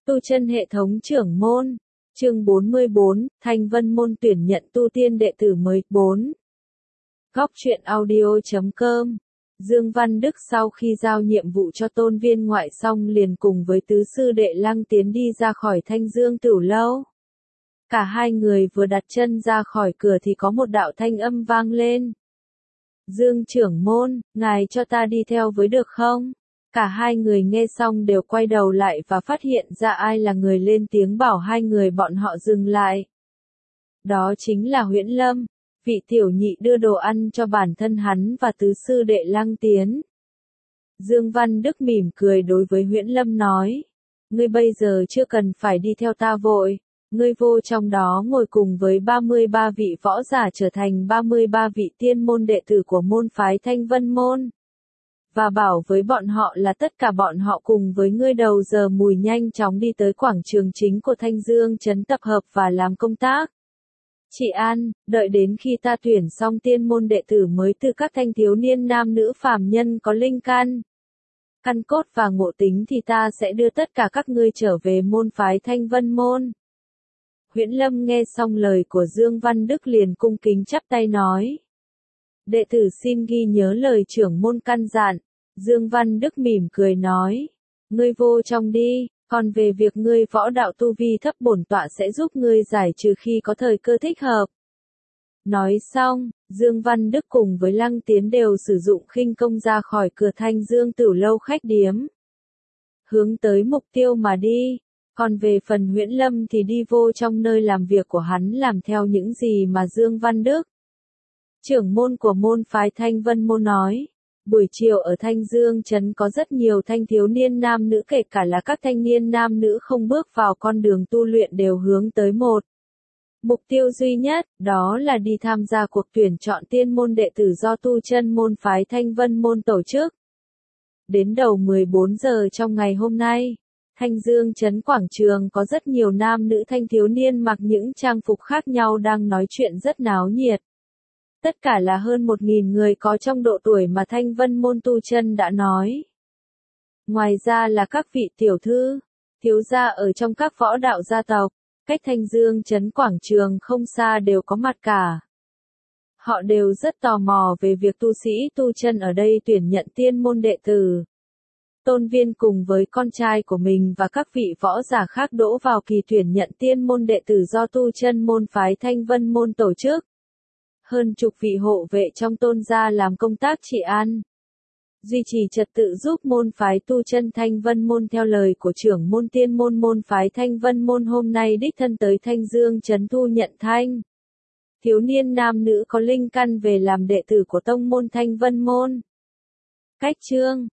Tu chân hệ thống trưởng môn. Chương 44, Thanh Vân môn tuyển nhận tu tiên đệ tử mới. 4. Góc truyện audio.com. Dương Văn Đức sau khi giao nhiệm vụ cho Tôn Viên Ngoại xong liền cùng với tứ sư đệ Lăng Tiến đi ra khỏi Thanh Dương Tửu Lâu. Cả hai người vừa đặt chân ra khỏi cửa thì có một đạo thanh âm vang lên. Dương trưởng môn, ngài cho ta đi theo với được không? Cả hai người nghe xong đều quay đầu lại và phát hiện ra ai là người lên tiếng bảo hai người bọn họ dừng lại. Đó chính là Huyễn Lâm, vị tiểu nhị đưa đồ ăn cho bản thân hắn và tứ sư đệ Lăng Tiến. Dương Văn Đức mỉm cười đối với Huyễn Lâm nói, ngươi bây giờ chưa cần phải đi theo ta vội, ngươi vô trong đó ngồi cùng với 33 vị võ giả trở thành 33 vị tiên môn đệ tử của môn phái Thanh Vân môn. Và bảo với bọn họ là tất cả bọn họ cùng với ngươi đầu giờ mùi nhanh chóng đi tới quảng trường chính của Thanh Dương trấn tập hợp và làm công tác. Chị An, đợi đến khi ta tuyển xong tiên môn đệ tử mới từ các thanh thiếu niên nam nữ phàm nhân có linh căn, căn cốt và ngộ tính thì ta sẽ đưa tất cả các ngươi trở về môn phái Thanh Vân môn. Huyễn Lâm nghe xong lời của Dương Văn Đức liền cung kính chắp tay nói. Đệ tử xin ghi nhớ lời trưởng môn căn dặn. Dương Văn Đức mỉm cười nói. Ngươi vô trong đi, còn về việc ngươi võ đạo tu vi thấp bổn tọa sẽ giúp ngươi giải trừ khi có thời cơ thích hợp. Nói xong, Dương Văn Đức cùng với Lăng Tiến đều sử dụng khinh công ra khỏi cửa Thanh Dương Tửu Lâu khách điếm. Hướng tới mục tiêu mà đi. Còn về phần Huyễn Lâm thì đi vô trong nơi làm việc của hắn làm theo những gì mà Dương Văn Đức, trưởng môn của môn phái Thanh Vân môn nói. Buổi chiều ở Thanh Dương trấn có rất nhiều thanh thiếu niên nam nữ kể cả là các thanh niên nam nữ không bước vào con đường tu luyện đều hướng tới một mục tiêu duy nhất, đó là đi tham gia cuộc tuyển chọn tiên môn đệ tử do tu chân môn phái Thanh Vân môn tổ chức. Đến đầu 14 giờ trong ngày hôm nay, Thanh Dương trấn quảng trường có rất nhiều nam nữ thanh thiếu niên mặc những trang phục khác nhau đang nói chuyện rất náo nhiệt. Tất cả là hơn 1.000 người có trong độ tuổi mà Thanh Vân môn tu chân đã nói. Ngoài ra là các vị tiểu thư, thiếu gia ở trong các võ đạo gia tộc, cách Thanh Dương trấn quảng trường không xa đều có mặt cả. Họ đều rất tò mò về việc tu sĩ tu chân ở đây tuyển nhận tiên môn đệ tử. Tôn Viên cùng với con trai của mình và các vị võ giả khác đỗ vào kỳ tuyển nhận tiên môn đệ tử do tu chân môn phái Thanh Vân môn tổ chức. Hơn chục vị hộ vệ trong Tôn gia làm công tác trị an, duy trì trật tự giúp môn phái tu chân Thanh Vân môn theo lời của trưởng môn tiên môn môn phái Thanh Vân môn hôm nay đích thân tới Thanh Dương trấn thu nhận thanh thiếu niên nam nữ có linh căn về làm đệ tử của tông môn Thanh Vân môn. Cách chương